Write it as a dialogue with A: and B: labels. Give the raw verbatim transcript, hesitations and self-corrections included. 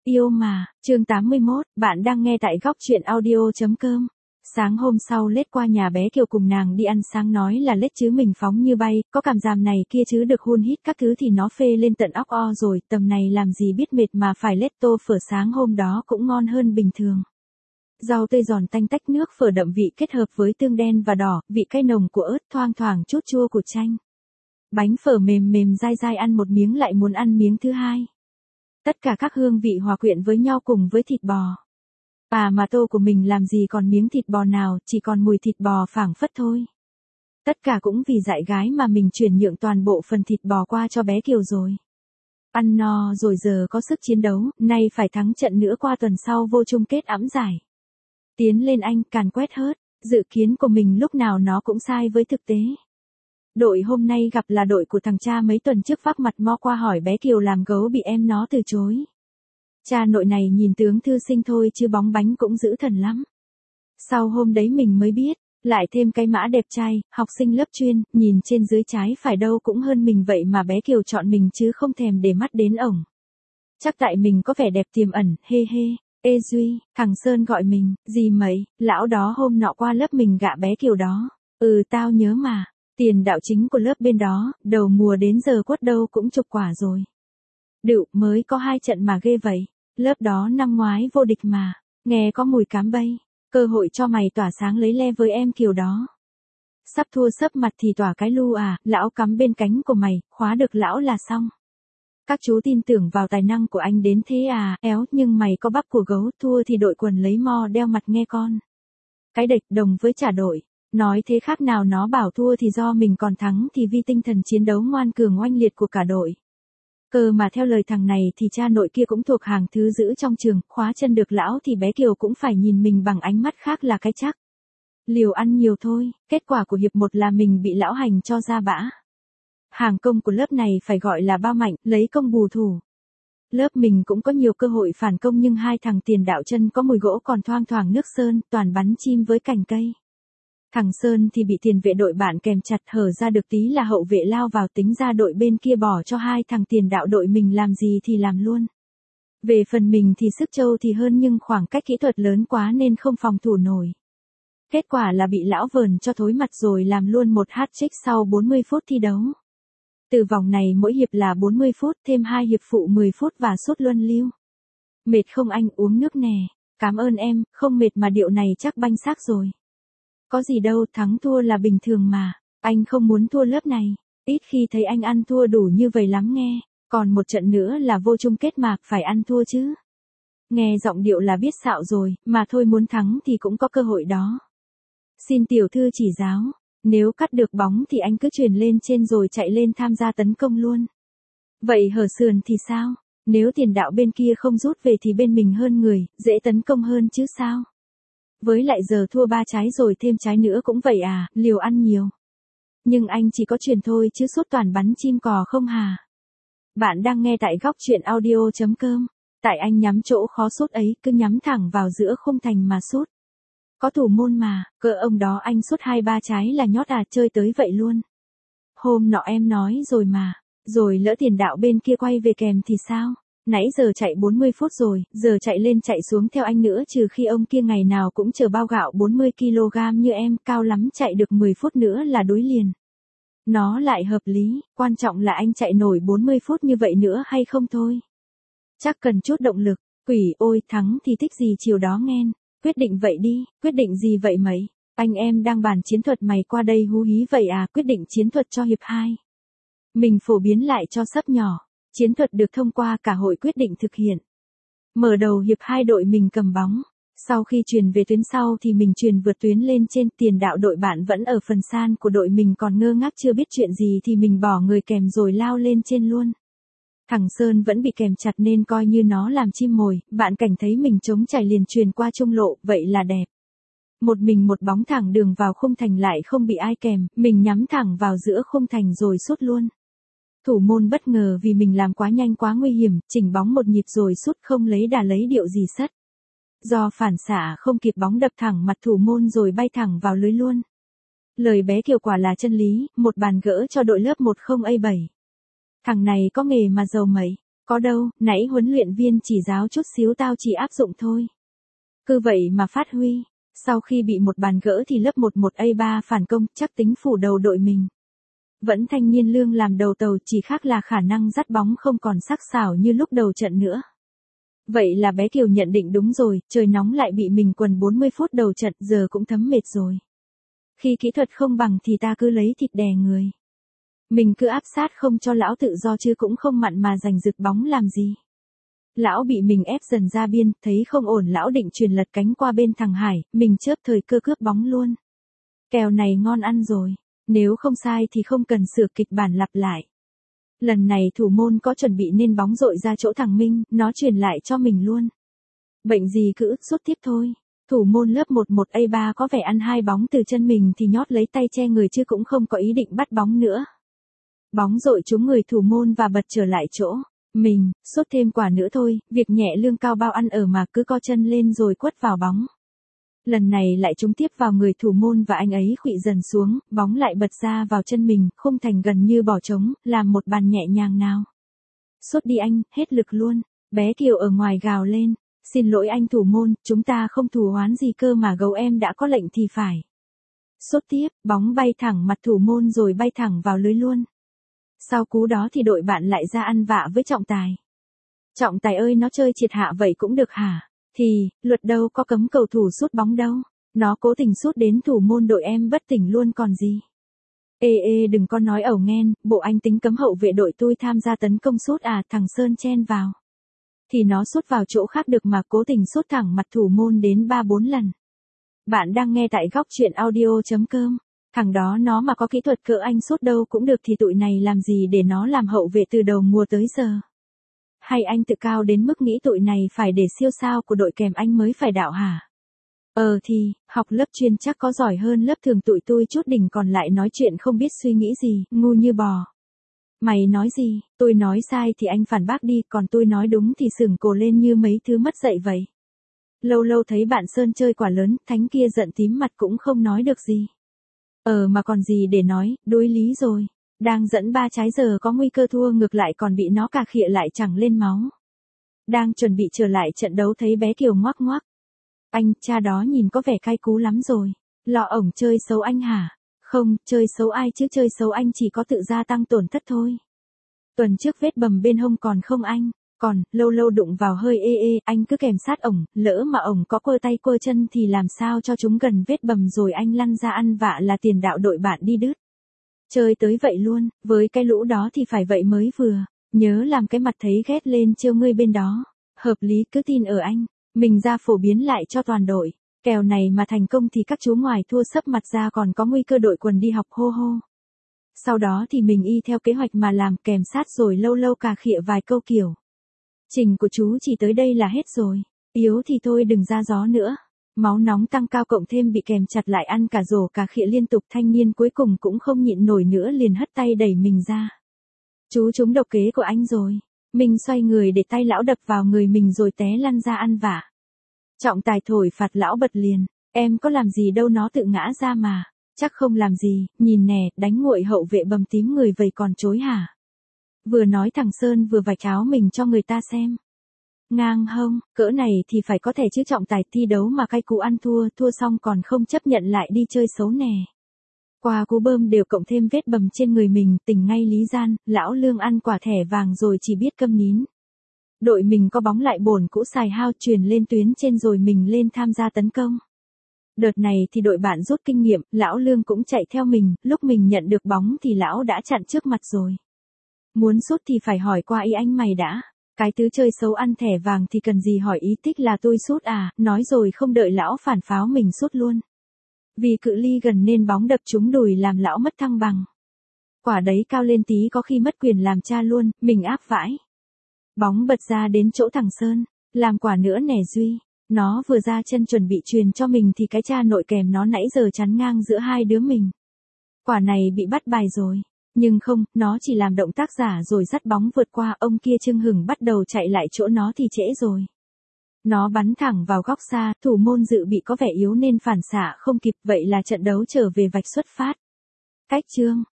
A: Yêu mà, chương tám mươi mốt, bạn đang nghe tại góc truyện audio.com. Sáng hôm sau lết qua nhà bé Kiều cùng nàng đi ăn sáng nói là lết chứ mình phóng như bay, có cảm giảm này kia chứ được hun hít các thứ thì nó phê lên tận óc o rồi, tầm này làm gì biết mệt mà phải lết tô phở sáng hôm đó cũng ngon hơn bình thường. Rau tươi giòn tanh tách nước phở đậm vị kết hợp với tương đen và đỏ, vị cay nồng của ớt thoang thoảng chút chua của chanh. Bánh phở mềm mềm dai dai ăn một miếng lại muốn ăn miếng thứ hai. Tất cả các hương vị hòa quyện với nhau cùng với thịt bò. À mà tô của mình làm gì còn miếng thịt bò nào, chỉ còn mùi thịt bò phảng phất thôi. Tất cả cũng vì dại gái mà mình chuyển nhượng toàn bộ phần thịt bò qua cho bé Kiều rồi. Ăn no rồi giờ có sức chiến đấu, nay phải thắng trận nữa qua tuần sau vô chung kết ẵm giải. Tiến lên anh, càn quét hớt, dự kiến của mình lúc nào nó cũng sai với thực tế. Đội hôm nay gặp là đội của thằng cha mấy tuần trước vác mặt mo qua hỏi bé Kiều làm gấu bị em nó từ chối. Cha nội này nhìn tướng thư sinh thôi chứ bóng bánh cũng dữ thần lắm. Sau hôm đấy mình mới biết, lại thêm cái mã đẹp trai, học sinh lớp chuyên, nhìn trên dưới trái phải đâu cũng hơn mình vậy mà bé Kiều chọn mình chứ không thèm để mắt đến ổng. Chắc tại mình có vẻ đẹp tiềm ẩn, hê hê. Ê Duy, thằng Sơn gọi mình, gì mày, lão đó hôm nọ qua lớp mình gạ bé Kiều đó. Ừ tao nhớ mà. Tiền đạo chính của lớp bên đó, đầu mùa đến giờ quất đâu cũng chục quả rồi. Đựu, mới có hai trận mà ghê vậy. Lớp đó năm ngoái vô địch mà. Nghe có mùi cám bay. Cơ hội cho mày tỏa sáng lấy le với em Kiều đó. Sắp thua sấp mặt thì tỏa cái lu à, lão cắm bên cánh của mày, khóa được lão là xong. Các chú tin tưởng vào tài năng của anh đến thế à, éo, nhưng mày có bắp của gấu, thua thì đội quần lấy mo đeo mặt nghe con. Cái địch đồng với trả đội. Nói thế khác nào nó bảo thua thì do mình còn thắng thì vì tinh thần chiến đấu ngoan cường oanh liệt của cả đội. Cơ mà theo lời thằng này thì cha nội kia cũng thuộc hàng thứ giữ trong trường, khóa chân được lão thì bé Kiều cũng phải nhìn mình bằng ánh mắt khác là cái chắc. Liều ăn nhiều thôi, kết quả của hiệp một là mình bị lão hành cho ra bã. Hàng công của lớp này phải gọi là bao mạnh, lấy công bù thủ. Lớp mình cũng có nhiều cơ hội phản công nhưng hai thằng tiền đạo chân có mùi gỗ còn thoang thoảng nước sơn, toàn bắn chim với cành cây. Thằng Sơn thì bị tiền vệ đội bạn kèm chặt hở ra được tí là hậu vệ lao vào tính ra đội bên kia bỏ cho hai thằng tiền đạo đội mình làm gì thì làm luôn. Về phần mình thì sức trâu thì hơn nhưng khoảng cách kỹ thuật lớn quá nên không phòng thủ nổi. Kết quả là bị lão vờn cho thối mặt rồi làm luôn một hat-trick sau bốn mươi phút thi đấu. Từ vòng này mỗi hiệp là bốn mươi phút thêm hai hiệp phụ mười phút và sút luân lưu. Mệt không anh, uống nước nè. Cảm ơn em, không mệt mà điệu này chắc banh xác rồi. Có gì đâu, thắng thua là bình thường mà. Anh không muốn thua lớp này. Ít khi thấy anh ăn thua đủ như vậy lắm nghe. Còn một trận nữa là vô chung kết mà, phải ăn thua chứ. Nghe giọng điệu là biết xạo rồi, mà thôi muốn thắng thì cũng có cơ hội đó. Xin tiểu thư chỉ giáo. Nếu cắt được bóng thì anh cứ chuyển lên trên rồi chạy lên tham gia tấn công luôn. Vậy hở sườn thì sao? Nếu tiền đạo bên kia không rút về thì bên mình hơn người, dễ tấn công hơn chứ sao? Với lại giờ thua ba trái rồi thêm trái nữa cũng vậy à, liều ăn nhiều. Nhưng anh chỉ có truyền thôi chứ sút toàn bắn chim cò không hà. Bạn đang nghe tại góc truyện audio.com. Tại anh nhắm chỗ khó sút ấy, cứ nhắm thẳng vào giữa khung thành mà sút. Có thủ môn mà, cỡ ông đó anh sút hai ba trái là nhót à, chơi tới vậy luôn. Hôm nọ em nói rồi mà, rồi lỡ tiền đạo bên kia quay về kèm thì sao? Nãy giờ chạy bốn mươi phút rồi, giờ chạy lên chạy xuống theo anh nữa trừ khi ông kia ngày nào cũng chờ bao gạo bốn mươi ki lô gam như em, cao lắm chạy được mười phút nữa là đối liền. Nó lại hợp lý, quan trọng là anh chạy nổi bốn mươi phút như vậy nữa hay không thôi. Chắc cần chút động lực, quỷ ôi thắng thì thích gì chiều đó nghen, quyết định vậy đi, quyết định gì vậy mày, anh em đang bàn chiến thuật mày qua đây hú hí vậy à, quyết định chiến thuật cho hiệp hai. Mình phổ biến lại cho sấp nhỏ. Chiến thuật được thông qua cả hội quyết định thực hiện. Mở đầu hiệp hai đội mình cầm bóng. Sau khi truyền về tuyến sau thì mình truyền vượt tuyến lên trên, tiền đạo đội bạn vẫn ở phần san của đội mình còn ngơ ngác chưa biết chuyện gì thì mình bỏ người kèm rồi lao lên trên luôn. Thằng Sơn vẫn bị kèm chặt nên coi như nó làm chim mồi, bạn cảnh thấy mình trống chảy liền truyền qua trung lộ, vậy là đẹp. Một mình một bóng thẳng đường vào khung thành lại không bị ai kèm, mình nhắm thẳng vào giữa khung thành rồi sút luôn. Thủ môn bất ngờ vì mình làm quá nhanh quá nguy hiểm, chỉnh bóng một nhịp rồi sút không lấy đà lấy điệu gì sất. Do phản xạ không kịp bóng đập thẳng mặt thủ môn rồi bay thẳng vào lưới luôn. Lời bé Kiều quả là chân lý, một bàn gỡ cho đội lớp một không A bảy. Thằng này có nghề mà giàu mẩy. Có đâu, nãy huấn luyện viên chỉ giáo chút xíu tao chỉ áp dụng thôi. Cứ vậy mà phát huy, sau khi bị một bàn gỡ thì lớp một một A ba phản công, chắc tính phủ đầu đội mình. Vẫn thanh niên lương làm đầu tàu, chỉ khác là khả năng dắt bóng không còn sắc sảo như lúc đầu trận nữa. Vậy là bé Kiều nhận định đúng rồi, trời nóng lại bị mình quần bốn mươi phút đầu trận, giờ cũng thấm mệt rồi. Khi kỹ thuật không bằng thì ta cứ lấy thịt đè người. Mình cứ áp sát không cho lão tự do chứ cũng không mặn mà giành giật bóng làm gì. Lão bị mình ép dần ra biên, thấy không ổn lão định truyền lật cánh qua bên thằng Hải, mình chớp thời cơ cướp bóng luôn. Kèo này ngon ăn rồi, nếu không sai thì không cần sửa kịch bản lặp lại. Lần này thủ môn có chuẩn bị nên bóng dội ra chỗ thằng Minh, nó truyền lại cho mình luôn. Bệnh gì cứ ức sút tiếp thôi. Thủ môn lớp một một A ba có vẻ ăn hai bóng từ chân mình thì nhót lấy tay che người chứ cũng không có ý định bắt bóng nữa. Bóng dội trúng người thủ môn và bật trở lại chỗ. Mình, sút thêm quả nữa thôi, việc nhẹ lương cao bao ăn ở mà cứ co chân lên rồi quất vào bóng. Lần này lại trúng tiếp vào người thủ môn và anh ấy khuỵu dần xuống, bóng lại bật ra vào chân mình, khung thành gần như bỏ trống, làm một bàn nhẹ nhàng nào. Sút đi anh, hết lực luôn. Bé Kiều ở ngoài gào lên. Xin lỗi anh thủ môn, chúng ta không thù oán gì cơ mà gấu em đã có lệnh thì phải. Sút tiếp, bóng bay thẳng mặt thủ môn rồi bay thẳng vào lưới luôn. Sau cú đó thì đội bạn lại ra ăn vạ với trọng tài. Trọng tài ơi, nó chơi triệt hạ vậy cũng được hả? Thì, luật đâu có cấm cầu thủ sút bóng đâu. Nó cố tình sút đến thủ môn đội em bất tỉnh luôn còn gì. Ê ê đừng có nói ẩu nghen, bộ anh tính cấm hậu vệ đội tôi tham gia tấn công sút à? Thằng Sơn chen vào. Thì nó sút vào chỗ khác được mà cố tình sút thẳng mặt thủ môn đến ba bốn lần. Bạn đang nghe tại góc truyện audio chấm com. Thằng đó nó mà có kỹ thuật cỡ anh sút đâu cũng được thì tụi này làm gì để nó làm hậu vệ từ đầu mùa tới giờ. Hay anh tự cao đến mức nghĩ tụi này phải để siêu sao của đội kèm anh mới phải đạo hả? Ờ thì, học lớp chuyên chắc có giỏi hơn lớp thường tụi tôi chút đỉnh còn lại nói chuyện không biết suy nghĩ gì, ngu như bò. Mày nói gì, tôi nói sai thì anh phản bác đi, còn tôi nói đúng thì sừng cổ lên như mấy thứ mất dạy vậy. Lâu lâu thấy bạn Sơn chơi quả lớn, thánh kia giận tím mặt cũng không nói được gì. Ờ mà còn gì để nói, đối lý rồi. Đang dẫn ba trái giờ có nguy cơ thua ngược lại còn bị nó cà khịa lại chẳng lên máu. Đang chuẩn bị trở lại trận đấu thấy bé Kiều ngoắc ngoắc. Anh, cha đó nhìn có vẻ cay cú lắm rồi. Lọ ổng chơi xấu anh hả? Không, chơi xấu ai chứ, chơi xấu anh chỉ có tự gia tăng tổn thất thôi. Tuần trước vết bầm bên hông còn không anh? Còn, lâu lâu đụng vào hơi ê ê, anh cứ kèm sát ổng, lỡ mà ổng có quơ tay quơ chân thì làm sao cho chúng gần vết bầm rồi anh lăn ra ăn vạ là tiền đạo đội bạn đi đứt. Chơi tới vậy luôn, với cái lũ đó thì phải vậy mới vừa. Nhớ làm cái mặt thấy ghét lên trêu ngươi bên đó. Hợp lý, cứ tin ở anh. Mình ra phổ biến lại cho toàn đội. Kèo này mà thành công thì các chú ngoài thua sấp mặt ra còn có nguy cơ đội quần đi học hô hô. Sau đó thì mình y theo kế hoạch mà làm, kèm sát rồi lâu lâu cà khịa vài câu kiểu. Trình của chú chỉ tới đây là hết rồi. Yếu thì thôi đừng ra gió nữa. Máu nóng tăng cao cộng thêm bị kèm chặt lại ăn cả rổ cà khịa liên tục, thanh niên cuối cùng cũng không nhịn nổi nữa liền hất tay đẩy mình ra. Chú trúng độc kế của anh rồi. Mình xoay người để tay lão đập vào người mình rồi té lăn ra ăn vạ. Trọng tài thổi phạt lão bật liền. Em có làm gì đâu, nó tự ngã ra mà. Chắc không làm gì, nhìn nè, đánh nguội hậu vệ bầm tím người vậy còn chối hả? Vừa nói thằng Sơn vừa vạch áo mình cho người ta xem. Ngang hông, cỡ này thì phải có thể chứ, trọng tài thi đấu mà cay cú ăn thua, thua xong còn không chấp nhận lại đi chơi xấu nè. Qua cú bơm đều cộng thêm vết bầm trên người mình, tỉnh ngay lý gian, lão Lương ăn quả thẻ vàng rồi chỉ biết câm nín. Đội mình có bóng lại bổn cũ xài hao truyền lên tuyến trên rồi mình lên tham gia tấn công. Đợt này thì đội bạn rút kinh nghiệm, lão Lương cũng chạy theo mình, lúc mình nhận được bóng thì lão đã chặn trước mặt rồi. Muốn sút thì phải hỏi qua ý anh mày đã. Cái tứ chơi xấu ăn thẻ vàng thì cần gì hỏi ý, thích là tôi sút à, nói rồi không đợi lão phản pháo mình sút luôn. Vì cự ly gần nên bóng đập trúng đùi làm lão mất thăng bằng. Quả đấy cao lên tí có khi mất quyền làm cha luôn, mình áp vãi. Bóng bật ra đến chỗ thằng Sơn, làm quả nữa nè Duy. Nó vừa ra chân chuẩn bị truyền cho mình thì cái cha nội kèm nó nãy giờ chắn ngang giữa hai đứa mình. Quả này bị bắt bài rồi. Nhưng không, nó chỉ làm động tác giả rồi dắt bóng vượt qua, ông kia chưng hửng bắt đầu chạy lại chỗ nó thì trễ rồi. Nó bắn thẳng vào góc xa, thủ môn dự bị có vẻ yếu nên phản xạ không kịp, vậy là trận đấu trở về vạch xuất phát. Cách chương